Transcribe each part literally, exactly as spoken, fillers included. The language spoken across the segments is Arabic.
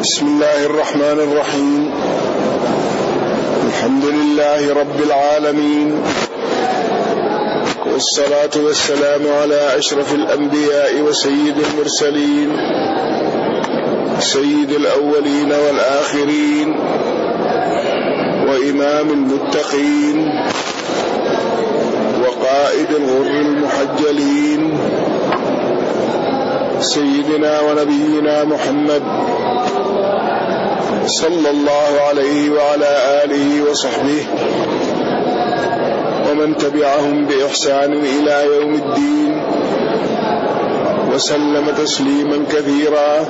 بسم الله الرحمن الرحيم. الحمد لله رب العالمين، والصلاة والسلام على أشرف الأنبياء وسيد المرسلين، سيد الأولين والآخرين، وإمام المتقين، وقائد الغر المحجلين، سيدنا ونبينا محمد صلى الله عليه وعلى آله وصحبه ومن تبعهم بإحسان إلى يوم الدين، وسلم تسليما كثيرا.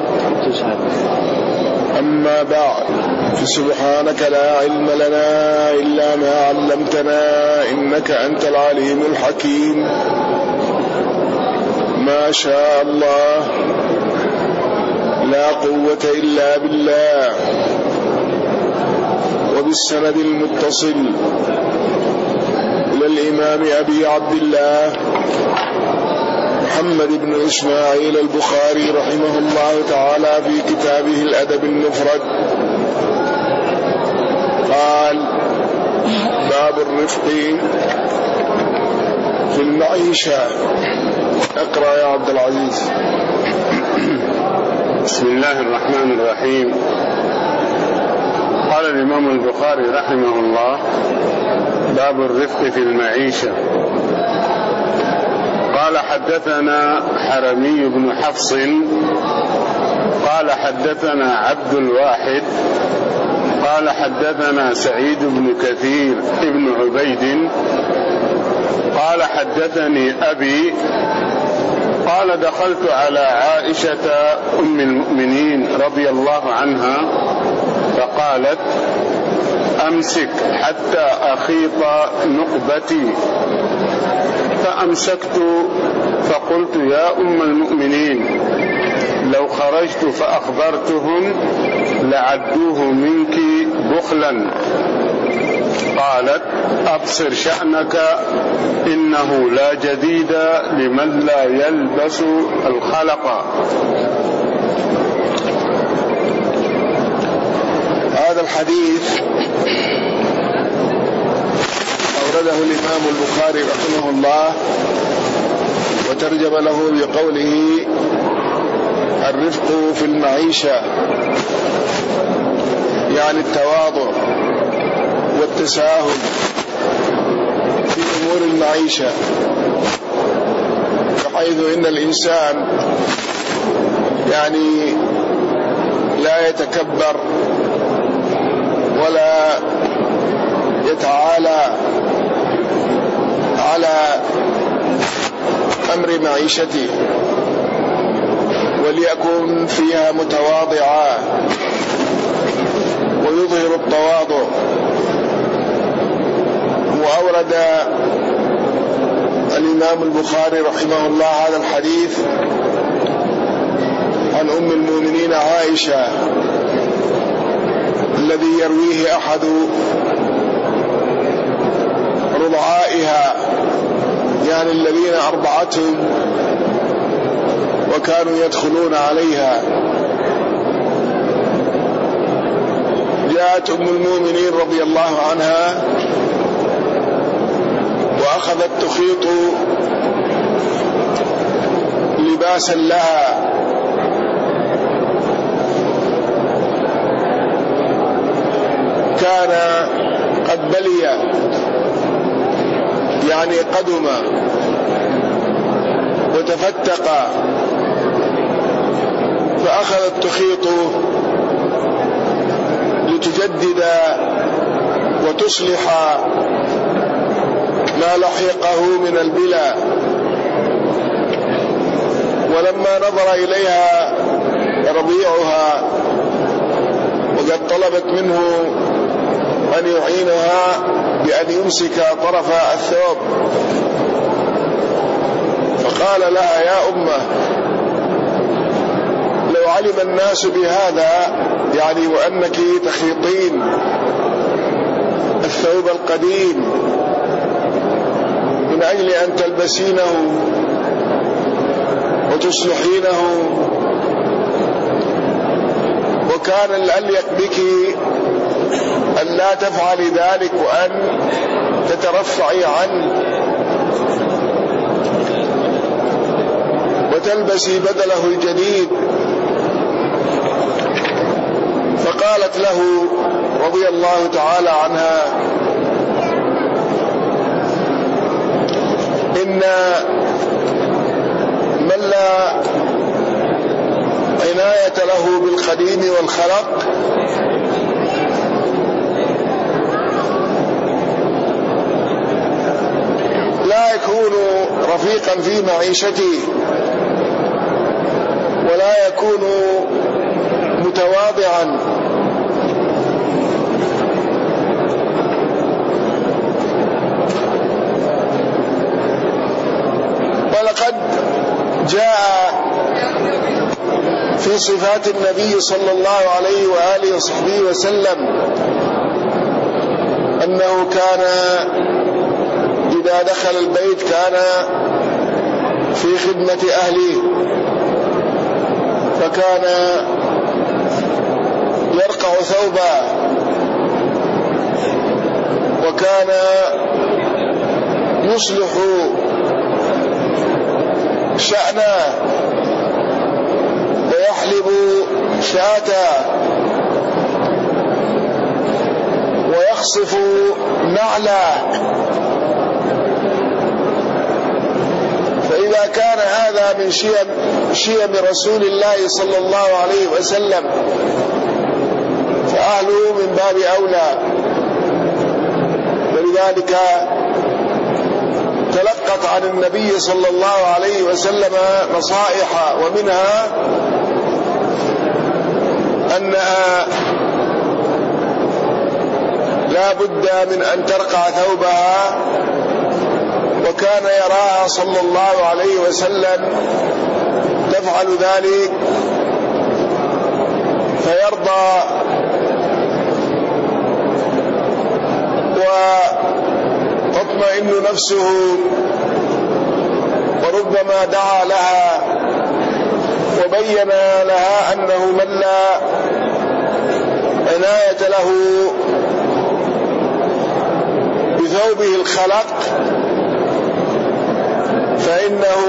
أما بعد، فسبحانك لا علم لنا إلا ما علمتنا إنك أنت العليم الحكيم. ما شاء الله، لا قوة إلا بالله. وبالسند المتصل إلى الإمام أبي عبد الله محمد بن إسماعيل البخاري رحمه الله تعالى في كتابه الأدب المفرد، قال: باب الرفق في المعيشة. اقرأ يا عبد العزيز. بسم الله الرحمن الرحيم. قال الإمام البخاري رحمه الله: باب الرفق في المعيشة. قال: حدثنا حرمي بن حفص قال حدثنا عبد الواحد قال حدثنا سعيد بن كثير ابن عبيد قال حدثني أبي قال: دخلت على عائشة أم المؤمنين رضي الله عنها فقالت: أمسك حتى أخيط نقبتي. فأمسكت فقلت: يا أم المؤمنين، لو خرجت فأخبرتهن لعدوه منك بخلا. قالت: أبصر شأنك، إنه لا جديد لمن لا يلبس الخلق. هذا الحديث أورده الإمام البخاري رحمه الله وترجم له بقوله: الرفق في المعيشة، يعني التواضع والتساهل في أمور المعيشة، بحيث إن الإنسان يعني لا يتكبر ولا يتعالى على أمر معيشته، وليكن فيها متواضعا ويظهر التواضع. وأورد الإمام البخاري رحمه الله هذا الحديث عن أم المؤمنين عائشة الذي يرويه أحد رضعائها، يعني الذين أرضعتهم وكانوا يدخلون عليها. جاءت أم المؤمنين رضي الله عنها وأخذت تخيط لباسا لها، كان قد بلي، يعني قدم وتفتق، فأخذت تخيط لتجدد وتصلح ما لحقه من البلا. ولما نظر إليها رضيعها وقد طلبت منه أن يعينها بأن يمسك طرف الثوب، فقال لها: يا أمه، لو علم الناس بهذا، يعني وأنك تخيطين الثوب القديم من أجل أن تلبسينه وتصلحينه وكان الأليق بك أن لا تفعلي ذلك وأن تترفعي عنه وتلبسي بدله الجديد. فقالت له رضي الله تعالى عنها: إن من لا عناية له بالقديم والخلق لا يكون رفيقا في معيشته ولا يكون متواضعا. ولقد جاء في صفات النبي صلى الله عليه وآله وصحبه وسلم أنه كان إذا دخل البيت كان في خدمة أهله، فكان يرقع ثوبا، وكان يصلح شأنه ويحلب شاة ويخصف نعله. فإذا كان هذا من شيم, شيم رسول الله صلى الله عليه وسلم فأهله من باب أولى. ولذلك تلقت عن النبي صلى الله عليه وسلم نصائح، ومنها أنها لا بد من أن ترقع ثوبها، وكان يراها صلى الله عليه وسلم تفعل ذلك فيرضى وتطمئن نفسه، وربما دعا لها وبين لها أنه من لا عناية له بثوبه الخلق فإنه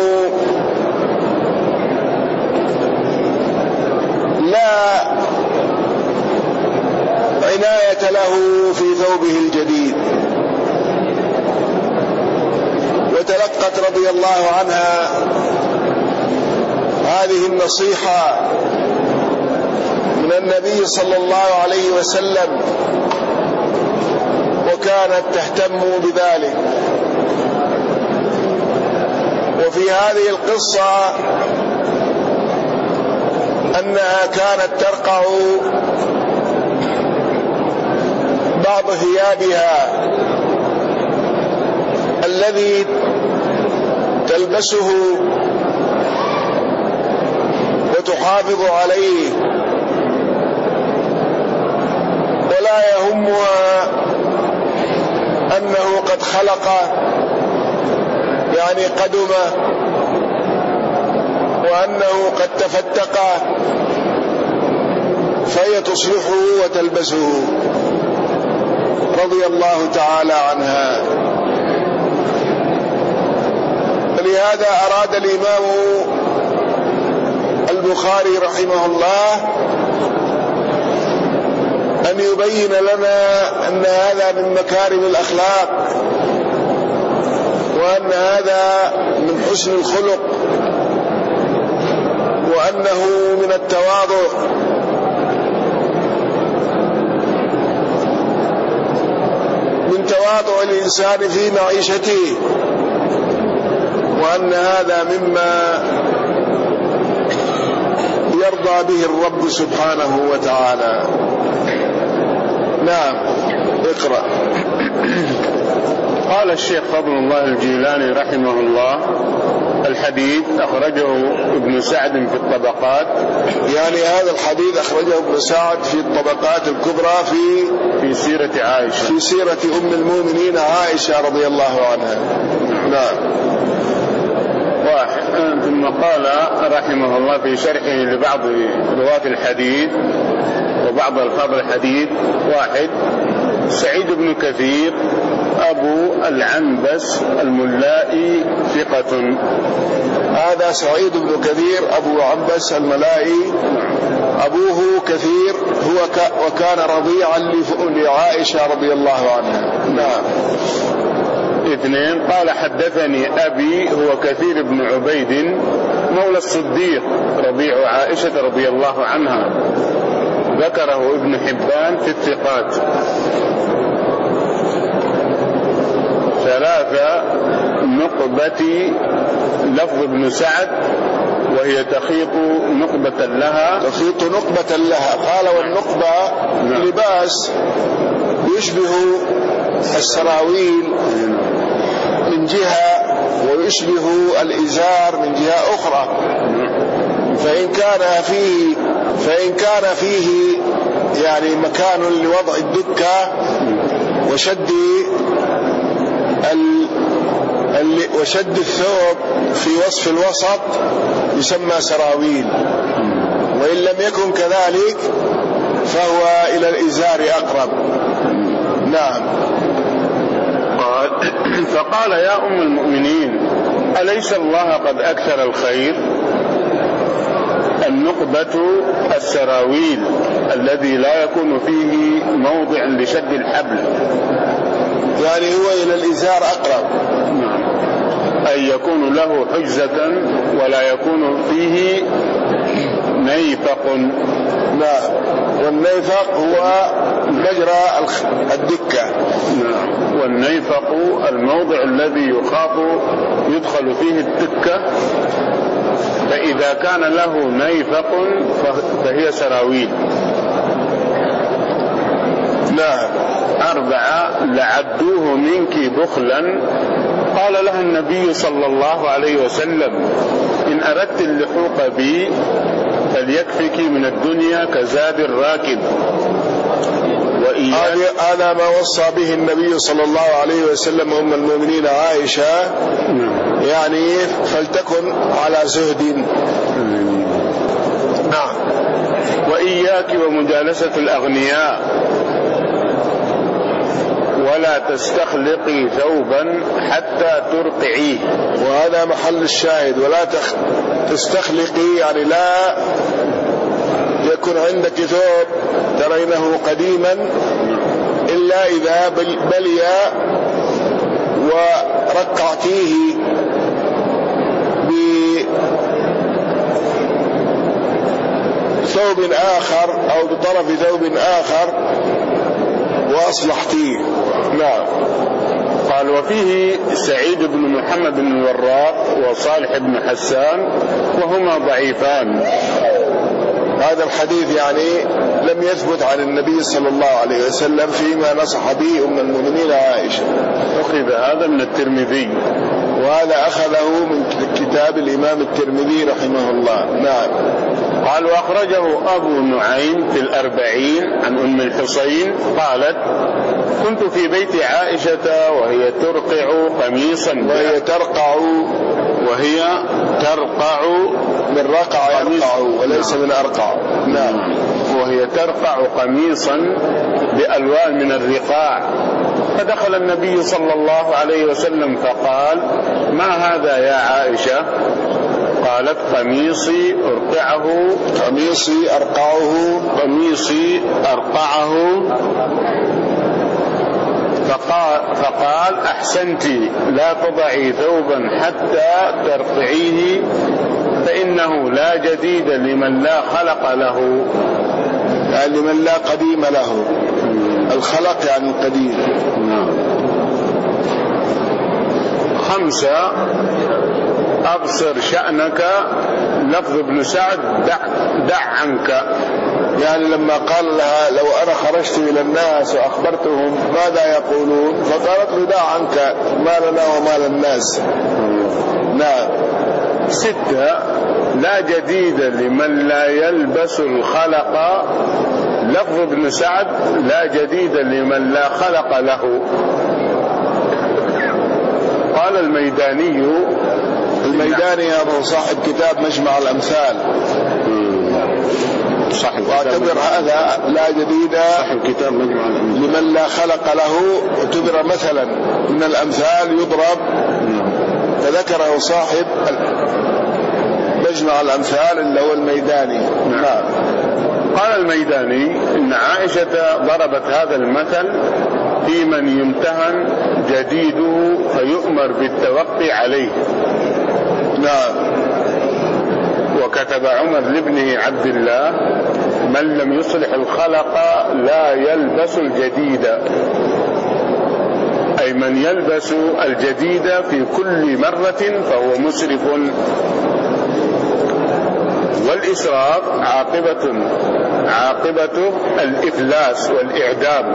لا عناية له في ثوبه الجديد. وتلقت رضي الله عنها هذه النصيحة من النبي صلى الله عليه وسلم، وكانت تهتم بذلك. وفي هذه القصة أنها كانت ترقع بعض ثيابها الذي تلبسه وتحافظ عليه، ولا يهمها أنه قد خلق يعني قدمه، وأنه قد تفتق فهي تصلحه وتلبسه رضي الله تعالى عنها. ولهذا أراد الإمام البخاري رحمه الله أن يبين لنا أن هذا من مكارم الأخلاق، وأن هذا من حسن الخلق، وأنه من التواضع. من تواضع الإنسان في معيشته، وأن هذا مما يرضى به الرب سبحانه وتعالى. نعم، اقرأ. قال الشيخ فضل الله الجيلاني رحمه الله: الحديث أخرجه ابن سعد في الطبقات. يعني هذا الحديث أخرجه ابن سعد في الطبقات الكبرى في في سيرة عائشة، في سيرة أم المؤمنين عائشة رضي الله عنها. نعم. ثم قال رحمه الله في شرحه لبعض رواة الحديث: وبعض ألفاظ الحديث. واحد: سعيد بن كثير أبو العنبس الملائي ثقة. هذا سعيد بن كثير أبو عنبس الملائي، أبوه كثير هو ك... وكان رضيعا لعائشة رضي الله عنها. نعم. اثنين: قال حدثني أبي هو كثير بن عبيد مولى الصديق رضيع عائشة رضي الله عنها، ذكره ابن حبان في الثقات. ثلاثة: نقبة لفظ ابن سعد وهي تخيط نقبة لها. تخيط نقبة لها. قال: والنقبة نعم. لباس يشبه السراويل من جهة ويشبه الإزار من جهة أخرى، فإن كان فيه فإن كان فيه يعني مكان لوضع الدكة وشد ال... ال... وشد الثوب في وصف الوسط يسمى سراويل، وإن لم يكن كذلك فهو إلى الإزار أقرب. نعم. قال: فقال: يا أم المؤمنين، أليس الله قد أكثر الخير؟ النقبة السراويل الذي لا يكون فيه موضع لشد الحبل، يعني هو إلى الإزار أقرب. نعم. أي يكون له حجزة ولا يكون فيه نيفق. نعم. والنيفق هو مجرى الدكة. نعم. والنيفق الموضع الذي يخاط يدخل فيه الدكة، فإذا كان له نيفق فهي سراويل. نعم. أربعة: لعدوه منك بخلا. قال لها النبي صلى الله عليه وسلم: إن أردت اللحوق بي فليكفك من الدنيا كزاد الراكب. هذا ما وصى به النبي صلى الله عليه وسلم أم المؤمنين عائشة، يعني فلتكن على زهد. نعم. وإياك ومجالسة الأغنياء، ولا تستخلقي ثوبا حتى ترقعيه. وهذا محل الشاهد. ولا تستخلقي يعني لا يكون عندك ثوب ترينه قديما إلا إذا بلي ورقعتيه بثوب آخر أو بطرف ثوب آخر وأصلحتيه. نعم. قال: وفيه سعيد بن محمد بن الوراق وصالح بن حسان وهما ضعيفان. هذا الحديث يعني لم يثبت عن النبي صلى الله عليه وسلم فيما نصح به أم المؤمنين عائشة. أخذ هذا من الترمذي، وهذا أخذه من كتاب الإمام الترمذي رحمه الله. نعم. قال: وأخرجه أبو نعيم في الأربعين عن أم الحصين قالت: كنت في بيت عائشة وهي ترقع قميصا. وهي ترقع وهي ترقع من رقع يرقع وليس من أرقع. نعم. وهي ترقع قميصا بألوان من الرقاع، فدخل النبي صلى الله عليه وسلم فقال: ما هذا يا عائشة؟ قالت: قميصي أرقعه قميصي أرقعه قميصي أرقعه فقال, فقال: أحسنت، لا تضعي ثوبا حتى ترقعيه، فإنه لا جديد لمن لا خلق له، يعني لمن لا قديم له. الخلق يعني القديم. خمسة: أبصر شأنك. لفظ ابن سعد: دع, دع عنك. يعني لما قال لها: لو أنا خرجت إلى الناس وأخبرتهم ماذا يقولون؟ فقالت له: دع عنك، ما لنا وما للناس. نعم. ستة: لا جديد لمن لا يلبس الخلق. لفظ ابن سعد: لا جديد لمن لا خلق له. قال الميداني الميداني هذا صاحب كتاب مجمع الأمثال. صحيح. واعتبر هذا لا جديد الكتاب مجمع لمن لا خلق له، اعتبر مثلا من الأمثال يضرب، فذكره صاحب مجمع الأمثال اللي هو الميداني. نعم. قال الميداني إن عائشة ضربت هذا المثل في من يمتهن جديده فيؤمر بالتوقي عليه. نعم. وكتب عمر لابنه عبد الله: من لم يصلح الخلق لا يلبس الجديد، أي من يلبس الجديد في كل مرة فهو مسرف. والإسراف عاقبة عاقبته الإفلاس والإعدام.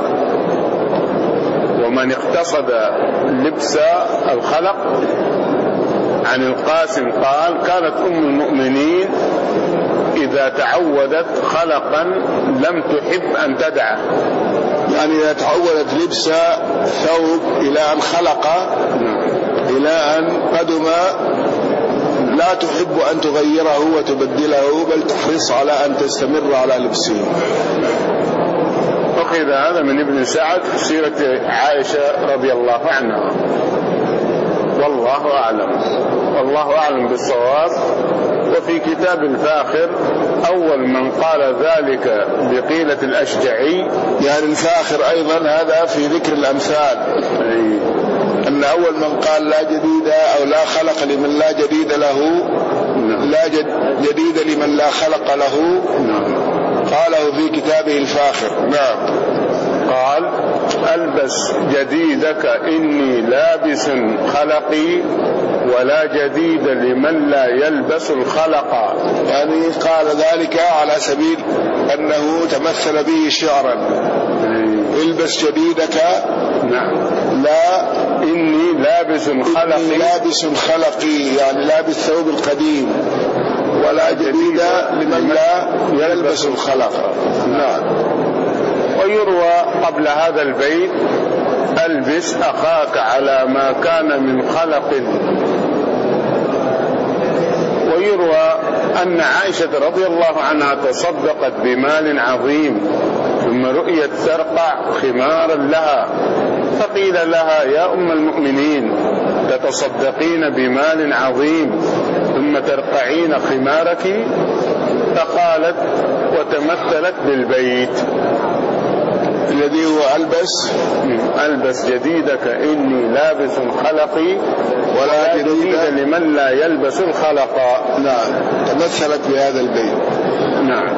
ومن اقتصد لبس الخلق عن القاسم قال: كانت أم المؤمنين إذا تعودت خلقا لم تحب أن تدعه. يعني إذا تعودت لبس ثوب إلى أن خلق إلى أن قدم لا تحب أن تغيره وتبدله، بل تحرص على أن تستمر على لبسه. أخذ هذا من ابن سعد في سيرة عائشة رضي الله عنها، والله أعلم والله أعلم بالصواب. وفي كتاب الفاخر أول من قال ذلك بقيلة الأشجعي، يعني الفاخر أيضا هذا في ذكر الأمثال، أن أول من قال لا جديد أو لا خلق لمن لا جديد له، لا جديد لمن لا خلق له، قاله في كتابه الفاخر. نعم. قال: ألبس جديدك إني لابس خلقي ولا جديد لمن لا يلبس الخلق. يعني قال ذلك على سبيل أنه تمثل به شعرا. البس جديدك. نعم. لا إني لابس خلقي، إني لابس خلقي يعني لابس ثوب القديم، ولا جديد لمن لا يلبس الخلق. نعم. ويروى قبل هذا البيت: ألبس أخاك على ما كان من خلق. ويروى أن عائشة رضي الله عنها تصدقت بمال عظيم، ثم رؤيت ترقع خمارا لها، فقيل لها: يا أم المؤمنين، تتصدقين بمال عظيم ثم ترقعين خمارك؟ فقالت: وتمثلت بالبيت الذي هو ألبس ألبس جديدك إني لابس خلقي ولا جديد لمن لا يلبس الخلق. نعم. تمثلت بهذا البيت. نعم.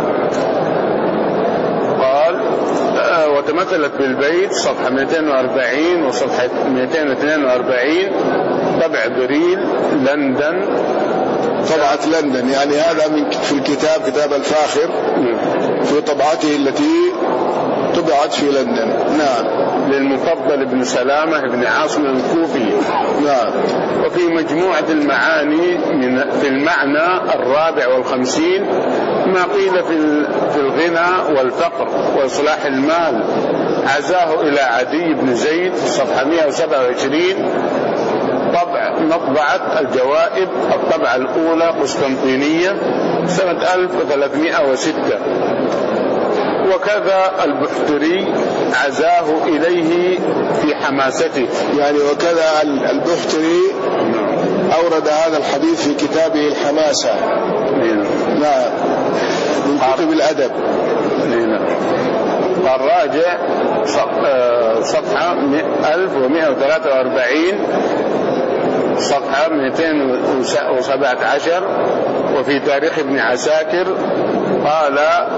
قال: وتمثلت بالبيت صفحة مئتين وأربعين وصفحة مئتين واثنين وأربعين، طبع بريل لندن، طبعة لندن. يعني هذا من في الكتاب كتاب الفاخر في طبعته التي طبعت في لندن. نعم. للمفضل بن سلامة بن عاصم الكوفي. نعم. وفي مجموعة المعاني من في المعنى الرابع والخمسين ما قيل في في الغنى والفقر وإصلاح المال، عزاه إلى عدي بن زيد صفحة مئة وسبعة وعشرين، طبع مطبعة الجوائب الطبعة الأولى قسطنطينية سنة ألف وثلاثمئة وستة. وكذا البحتري عزاه إليه في حماسته. يعني وكذا البحتري أورد هذا الحديث في كتابه الحماسة. نعم. من كتب الأدب. الراجع صفحة ألف ومئة وثلاثة وأربعين صفحة مئتين وسبعة عشر. وفي تاريخ ابن عساكر قال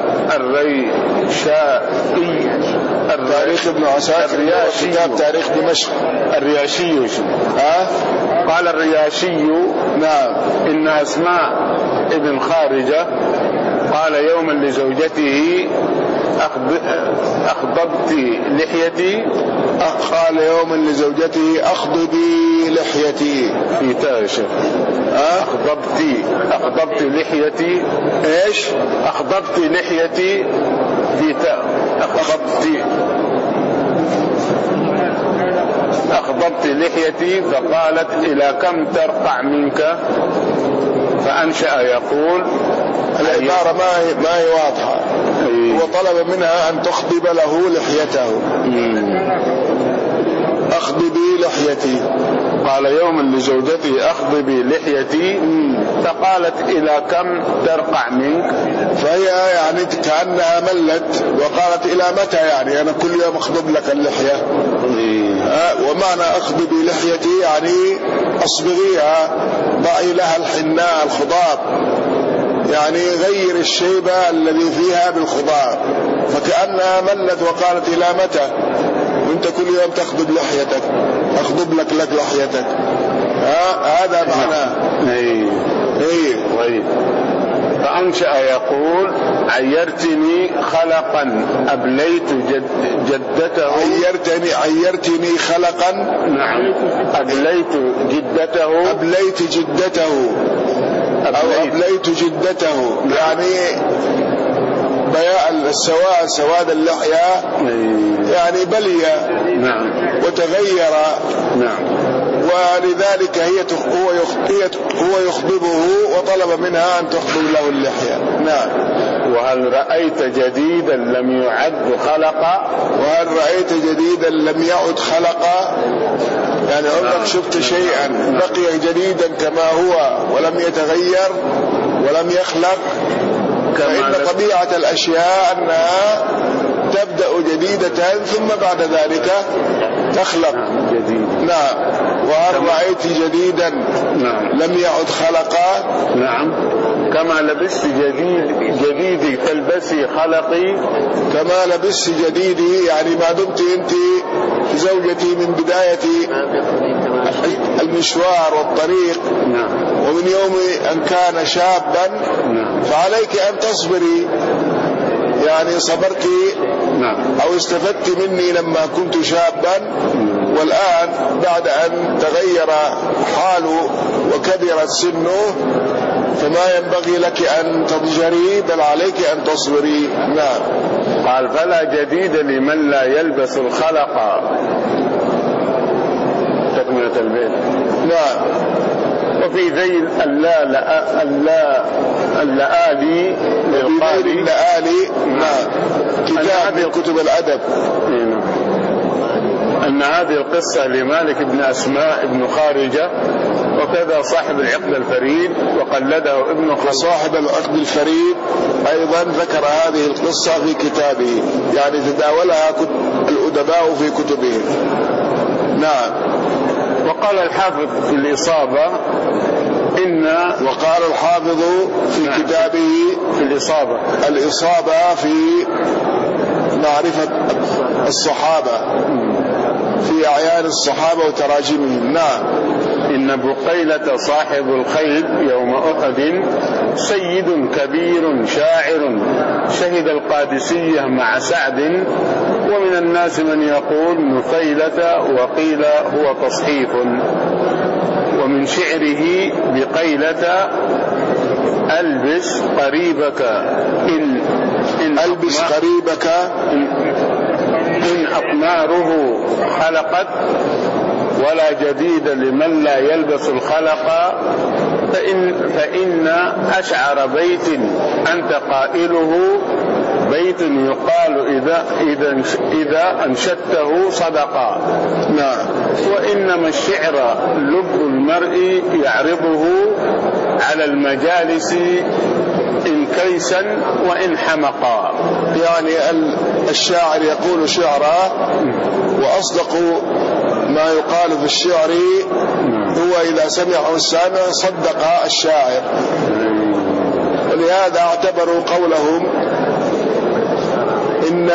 الريشائي، تاريخ ابن عساكر كتاب تاريخ دمشق. الرياشي ها؟ قال الرياشي: نعم. إن أسماء ابن خارجة قال يوما لزوجته: أخضبت لحيتي. قال يوما لزوجته: أخضبي لحيتي. في تاشر أخضبت أخضبت لحيتي. إيش؟ أخضبت لحيتي في تا أخضبت أخضبت لحيتي. فقالت: إلى كم ترقع منك؟ فأنشأ يقول: العبارة ما هي ما هي واضحة. وطلب منها أن تخضب له لحيته. أخضبي لحيتي. قال يوما لزوجته أخضبي لحيتي، فقالت إلى كم ترقع منك؟ فهي يعني كأنها ملت وقالت إلى متى يعني أنا كل يوم أخضب لك اللحية. آه ومعنى أخضبي لحيتي يعني أصبغيها، ضعي لها الحناء الخضاب، يعني غير الشيبة الذي فيها بالخضاب. فكأنها ملت وقالت إلى متى وانت كل يوم تخضب لحيتك، أخضب لك لك لحيتك. آه هذا معناه. اي اي. فأنشأ يقول عيرتني خلقا أبليت جد جدته. عيرتني عيرتني خلقا. نعم. أبليت جدته. أبليت جدته أو أبليت جدته يعني بياء السواء سواد اللحية يعني بلية. نعم. وتغير. نعم. ولذلك هي هو يخضبه وطلب منها أن تخضب له اللحية. نعم. وهل رأيت جديدا لم يعد خلقا؟ وهل رأيت جديدا لم يعد خلقا؟ يعني عمرك شفت شيئا بقي جديدا كما هو ولم يتغير ولم يخلق؟ فإن طبيعة الأشياء أنها تبدأ جديدة ثم بعد ذلك تخلق. نعم. وهل رأيت جديدا لم يعد خلقا؟ نعم. كما لبست جديد جديدي تلبسي خلقي. كما لبست جديدي يعني ما دمت أنت زوجتي من بداية المشوار والطريق. نعم. ومن يوم أن كان شابا. نعم. فعليك أن تصبري، يعني صبرت. نعم. أو استفدت مني لما كنت شابا، والآن بعد أن تغير حاله وكبرت سنه فما ينبغي لك أن تضجري بل عليك أن تصبري. نعم. قال فلا جديد لمن لا يلبس الخلق. تكملة البيت. نعم. وفي ذيل اللا لا اللا اللآلي للقارئ اللآلي. نعم. كتاب من كتب الأدب. أن هذه القصة لمالك بن أسماء بن خارجة، وكذا صاحب العقد الفريد وقلده ابن خلف. صاحب العقد الفريد أيضا ذكر هذه القصة في كتابه، يعني تداولها الأدباء في كتبهم. نعم. وقال الحافظ في الإصابة إن وقال الحافظ في نعم. كتابه في الإصابة الإصابة في معرفة الصحابة في أعيان الصحابة وتراجمهم. نعم. إن بقيلة صاحب الخيل يوم أحد سيد كبير شاعر شهد القادسية مع سعد، ومن الناس من يقول نفيلة وقيل هو تصحيف. ومن شعره بقيلة ألبس قريبك إن, إن ألبس قريبك إن, إن أقماره خلقت، ولا جديد لمن لا يلبس الخلق. فإن, فإن أشعر بيت أنت قائله بيت يقال إذا, إذا, إذا أنشدته صدقا. نعم. وإنما الشعر لب المرء يعرضه على المجالس إن كيسا وإن حمقا. يعني الشاعر يقول شعرا، وأصدق ما يقال في الشعر هو إذا سمعه السامع صدق الشاعر. ولهذا اعتبروا قولهم إن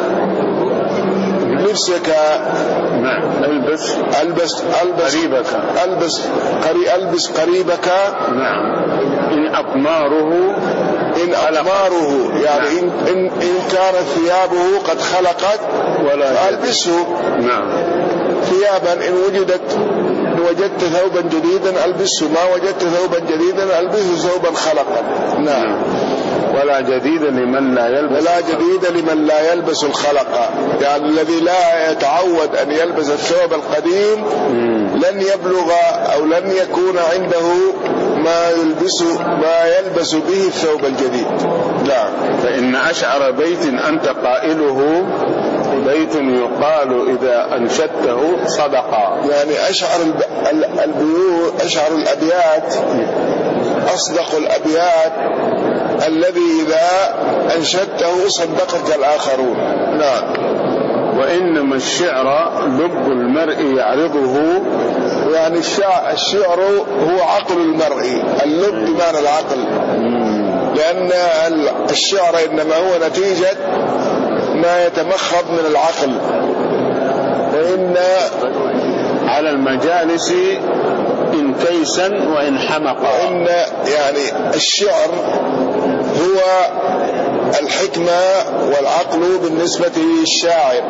لبسك نعم البس البس البس قريبك البس قري البس قريبك. نعم. إن أقماره إن أقماره يعني إن, إن, إن كانت ثيابه قد خلقت ولا ألبسه. نعم. ثيابا إن وجدت إن وجدت ثوبا جديدا ألبسه، ما وجدت ثوبا جديدا ألبسه ثوبا خلقا. نعم. ولا جديد لمن لا يلبس ولا جديد لمن لا يلبس الخلق، يعني الذي لا يتعود أن يلبس الثوب القديم مم. لن يبلغ أو لن يكون عنده ما يلبس ما يلبس به الثوب الجديد. نعم. فإن أشعر بيت أنت قائله بيت يقال إذا أنشدته صدقا. يعني أشعر البيوت أشعر الأبيات أصدق الأبيات الذي إذا أنشدته صدقك الآخرون. نعم. وإنما الشعر لب المرء يعرضه. يعني الشعر هو عقل المرء، اللب بمعنى العقل، لأن الشعر إنما هو نتيجة ما يتمخض من العقل. وإن على المجالس إن كيسا وإن حمقا. وإن يعني الشعر هو الحكمة والعقل بالنسبة للشاعر،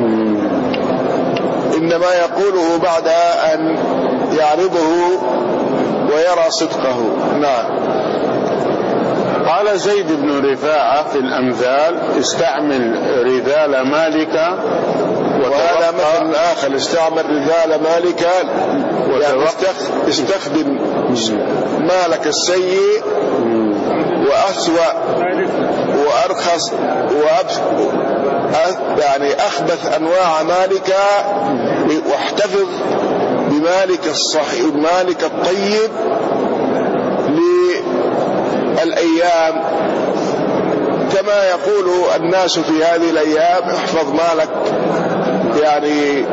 إنما يقوله بعد أن يعرضه ويرى صدقه. نعم. قال زيد بن رفاعة في الأمثال استعمل رذال مالك. وهذا مثل آخر، استعمل رذال مالك، يعني استخدم مالك السيء وأسوأ وأرخص يعني أخبث أنواع مالك، واحتفظ بمالك الصحيح مالك الطيب للأيام، كما يقول الناس في هذه الأيام احفظ مالك، يعني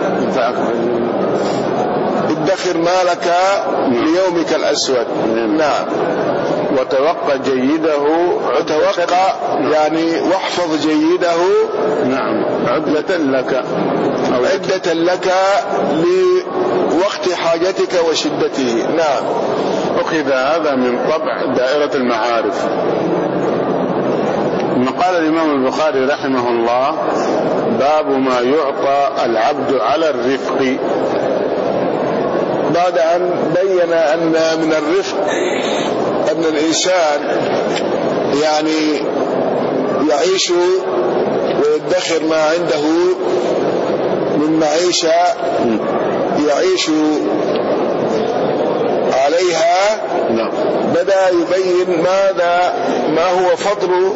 ادخر مالك ليومك الأسود. نعم. وتوقع جيده. وتوقع يعني واحفظ جيده. نعم. عدة لك أو عدة لك لوقت حاجتك وشدته. نعم. أخذ هذا من طبع دائرة المعارف. قال الإمام البخاري رحمه الله باب ما يعطى العبد على الرفق، بعد أن بين أن من الرفق أن الإنسان يعني يعيش ويدخر ما عنده من معيشة يعيش عليها. بدأ يبين ماذا ما هو فضل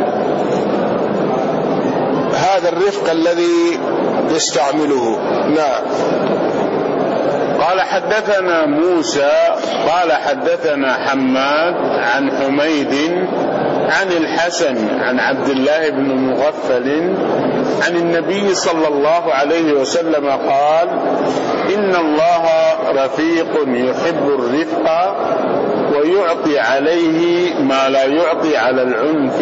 هذا الرفق الذي يستعمله. نعم. قال حدثنا موسى قال حدثنا حماد عن حميد عن الحسن عن عبد الله بن مغفل عن النبي صلى الله عليه وسلم قال إن الله رفيق يحب الرفق ويعطي عليه ما لا يعطي على العنف.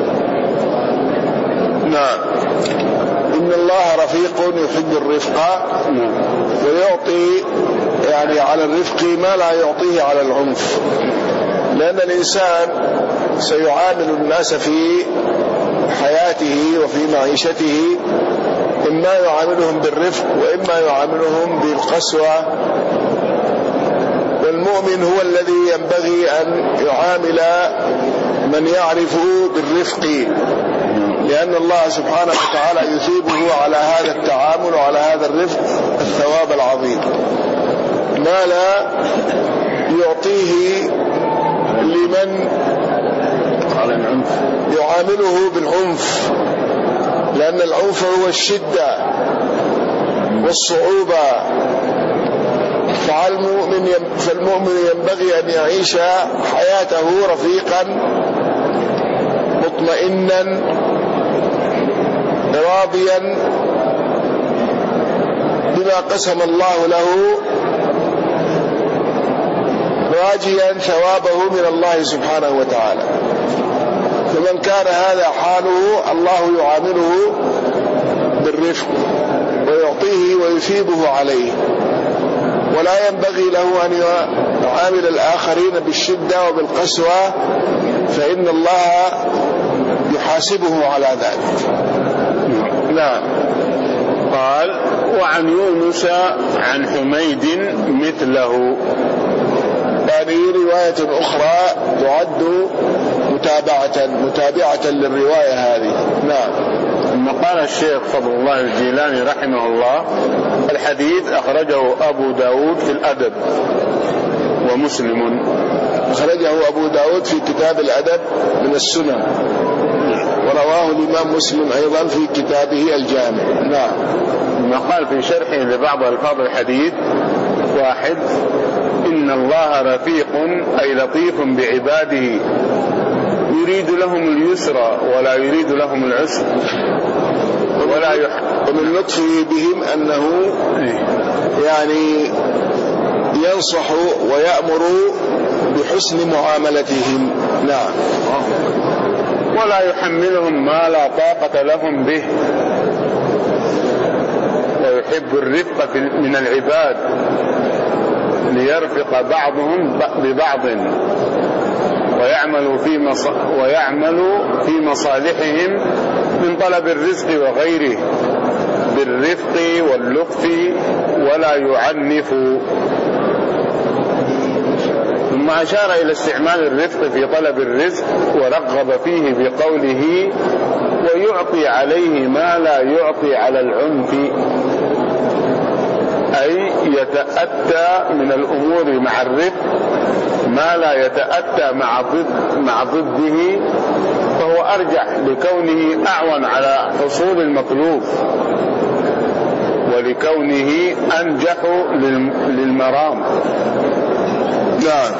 نعم. إن الله رفيق يحب الرفق ويعطي يعني على الرفق ما لا يعطيه على العنف، لأن الإنسان سيعامل الناس في حياته وفي معيشته، إما يعاملهم بالرفق وإما يعاملهم بالقسوة. والمؤمن هو الذي ينبغي أن يعامل من يعرف بالرفق، لأن الله سبحانه وتعالى يثيبه على هذا التعامل وعلى هذا الرفق الثواب العظيم، ما لا يعطيه لمن يعامله بالعنف، لأن العنف هو الشدة والصعوبة. فالمؤمن فالمؤمن ينبغي أن يعيش حياته رفيقا مطمئنا راضيا بما قسم الله له، راجيا ثوابه من الله سبحانه وتعالى. فمن كان هذا حاله الله يعامله بالرفق ويعطيه ويثيبه عليه، ولا ينبغي له أن يعامل الآخرين بالشدة وبالقسوة، فإن الله يحاسبه على ذلك. نعم. قال وعن يونس عن حميد مثله، يعني رواية أخرى تعد متابعة متابعة للرواية هذه. نعم. ثم قال الشيخ فضل الله الجيلاني رحمه الله الحديث أخرجه أبو داود في الأدب ومسلم أخرجه أبو داود في كتاب الأدب من السنن، ورواه الإمام مسلم أيضا في كتابه الجامع. نعم. ثم قال في شرحه لبعض ألفاظ الحديث: واحد، إن الله رفيق أي لطيف بعباده، يريد لهم اليسر ولا يريد لهم العسر، ولا يح... ومن لطفه بهم أنه يعني ينصح ويأمر بحسن معاملتهم. نعم. ولا يحملهم ما لا طاقة لهم به، ويحب الرفق من العباد ليرفق بعضهم ببعض، ويعمل في مص... ويعمل في مصالحهم من طلب الرزق وغيره بالرفق واللطف، ولا يعنف. ثم أشار إلى استعمال الرفق في طلب الرزق، ورغب فيه بقوله: ويعطي عليه ما لا يعطي على العنف، أي يتأتى من الأمور مع الرفق ما لا يتأتى مع ضد مع ضده، فهو أرجح لكونه أعون على حصول المطلوب، ولكونه أنجح للمرام. نعم.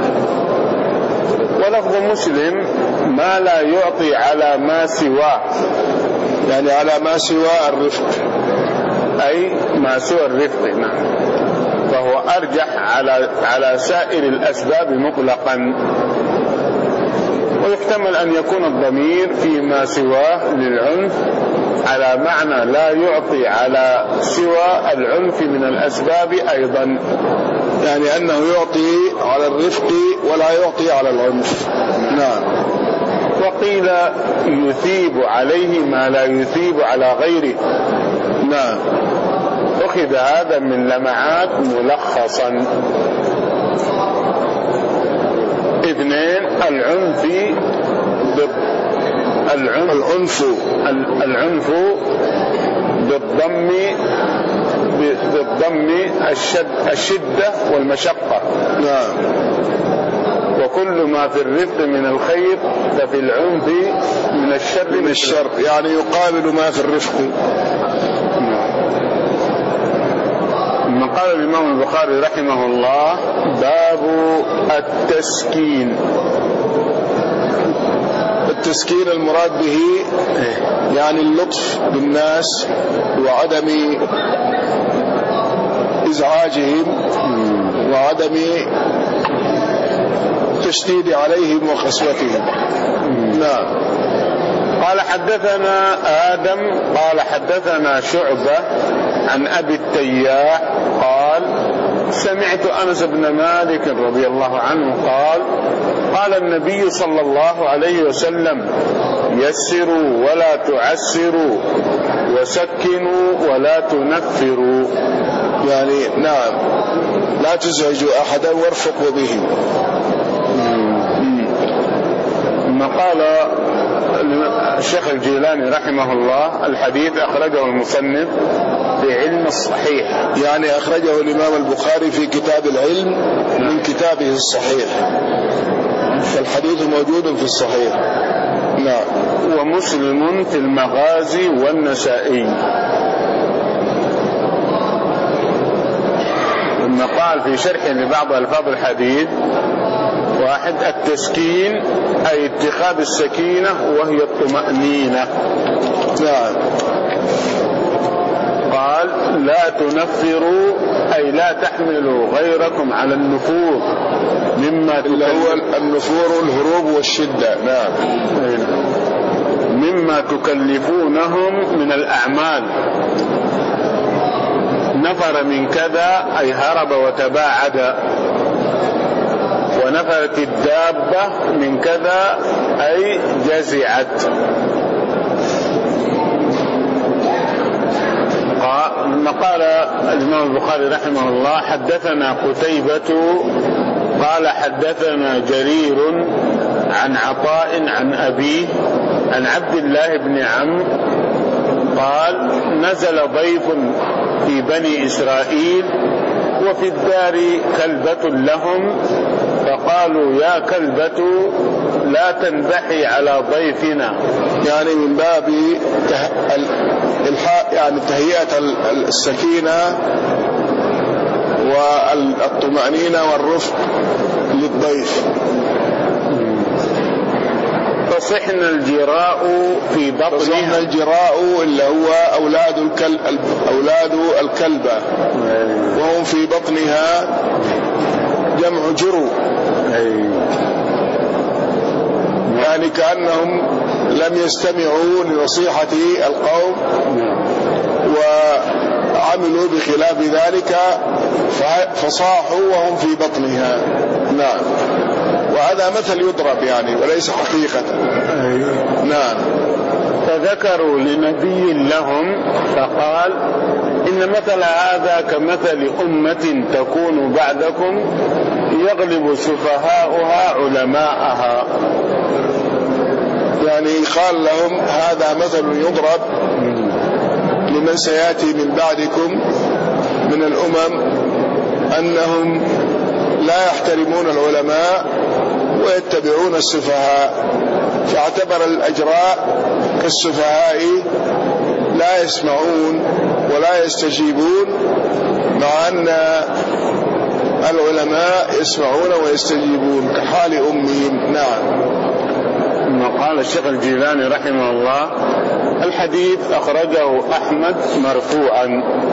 ولفظ مسلم: ما لا يعطي على ما سواه، يعني على ما سوى الرفق، أي ما سوى الرفق. نعم. فهو أرجح على على سائر الأسباب مطلقا. ويحتمل أن يكون الضمير فيما سواه للعنف على معنى لا يعطي على سوى العنف من الأسباب أيضا، يعني أنه يعطي على الرفق ولا يعطي على العنف. نعم. وقيل يثيب عليه ما لا يثيب على غيره. نعم. أخذ هذا من لمعات ملخصا. اثنين، العنف العنف العنف العنف بالضم بالضم الشد الشدة والمشقة. نعم. وكل ما في الرفق من الخير ففي العنف من الشر من الشر، يعني يقابل ما في الرفق. ثم قال الإمام البخاري رحمه الله: باب التسكين. التسكين المراد به يعني اللطف بالناس وعدم إزعاجهم وعدم التشديد عليهم وقسوتهم. نعم. قال حدثنا آدم قال حدثنا شعبة عن أبي التياح قال: سمعت أنس بن مالك رضي الله عنه قال: قال النبي صلى الله عليه وسلم: يسروا ولا تعسروا، وسكنوا ولا تنفروا. يعني نعم، لا تزعجوا أحدا وارفقوا به. ثم قال الشيخ الجيلاني رحمه الله: الحديث أخرجه المصنف في علم الصحيح، يعني أخرجه الإمام البخاري في كتاب العلم من كتابه الصحيح، فالحديث موجود في الصحيح. نعم. ومسلم في المغازي والنسائي. ثم قال في شرح لبعض ألفاظ الحديث: واحد، التسكين أي اتخاذ السكينة وهي الطمأنينة. نعم. قال: لا تنفروا أي لا تحملوا غيركم على النفور مما الأول النفور الهروب والشدة. نعم. مما تكلفونهم من الأعمال. نفر من كذا أي هرب وتباعد. ونفرت الدابة من كذا أي جزعت. قال الإمام البخاري رحمه الله: حدثنا قتيبة قال حدثنا جرير عن عطاء عن أبيه عن عبد الله بن عمرو قال: نزل ضيف في بني إسرائيل وفي الدار كلبة لهم فقالوا يا كلبة لا تنبحي على ضيفنا، يعني من باب الحاء يعني تهيئة السكينة والطمأنينة والرفق للضيف. فصحن الجراء في بطنها، فصحن الجراء اللي هو أولاد الكلب أولاد الكلبة وهم في بطنها جمع جرو، يعني كأنهم لم يستمعوا لنصيحة القوم وعملوا بخلاف ذلك فصاحوا وهم في بطنها. نعم، وهذا مثل يضرب يعني وليس حقيقة. نعم. فذكروا لنبي لهم فقال إن مثل هذا كمثل أمة تكون بعدكم يغلب سفهاؤها علماءها، يعني قال لهم هذا مثل يضرب لمن سيأتي من بعدكم من الأمم أنهم لا يحترمون العلماء ويتبعون السفهاء، فاعتبر الأجراء كالسفهاء لا يسمعون ولا يستجيبون، مع أن العلماء يسمعون ويستجيبون كحال أمهم. نعم. قال الشيخ الجيلاني رحمه الله الحديث أخرجه أحمد مرفوعا،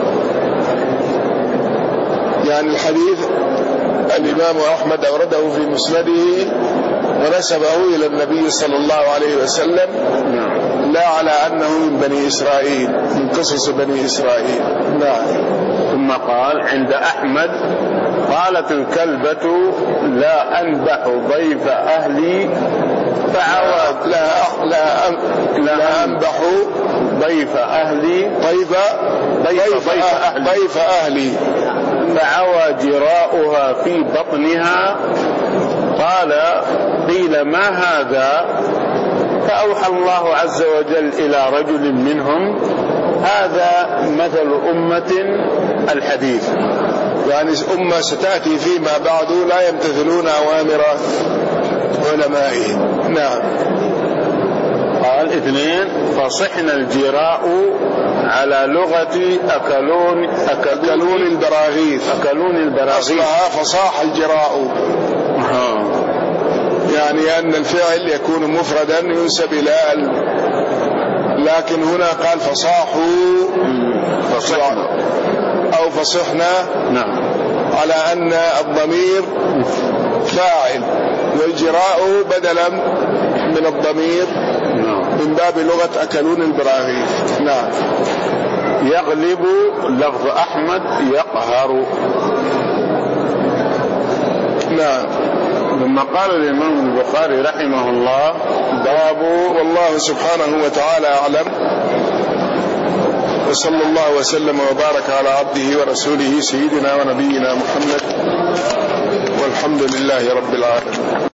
يعني الحديث الإمام أحمد أورده في مسنده ونسبه إلى النبي صلى الله عليه وسلم، لا على أنه من بني إسرائيل من قصص بني إسرائيل. نعم. ثم قال عند أحمد قالت الكلبة لا أنبح ضيف أهلي فعوى لا لا لا أنبح ضيف أهلي ضيف ضيف أهلي ضيف أهلي فعوى جراؤها في بطنها. قال قيل ما هذا؟ فأوحى الله عز وجل إلى رجل منهم هذا مثل أمة الحديث، يعني أمة ستأتي فيما بعد لا يمتثلون أوامر علمائهم. نعم. قال اثنين فصحن الجراء على لغة أكلون أكلون البراغيث أكلون البراغيث أصلها فصاح الجراء، يعني أن الفعل يكون مفردا ينسب إلى ال... لكن هنا قال فصاحوا فصحنا أو فصحنا. نعم. على أن الضمير فاعل والجراء بدلا من الضمير من باب لغة أكلون البراغيث. نعم. يغلب لفظ أحمد يقهر. نعم. ثم قال الإمام البخاري رحمه الله باب والله سبحانه وتعالى أعلم، وصلى الله وسلم وبارك على عبده ورسوله سيدنا ونبينا محمد، والحمد لله رب العالمين.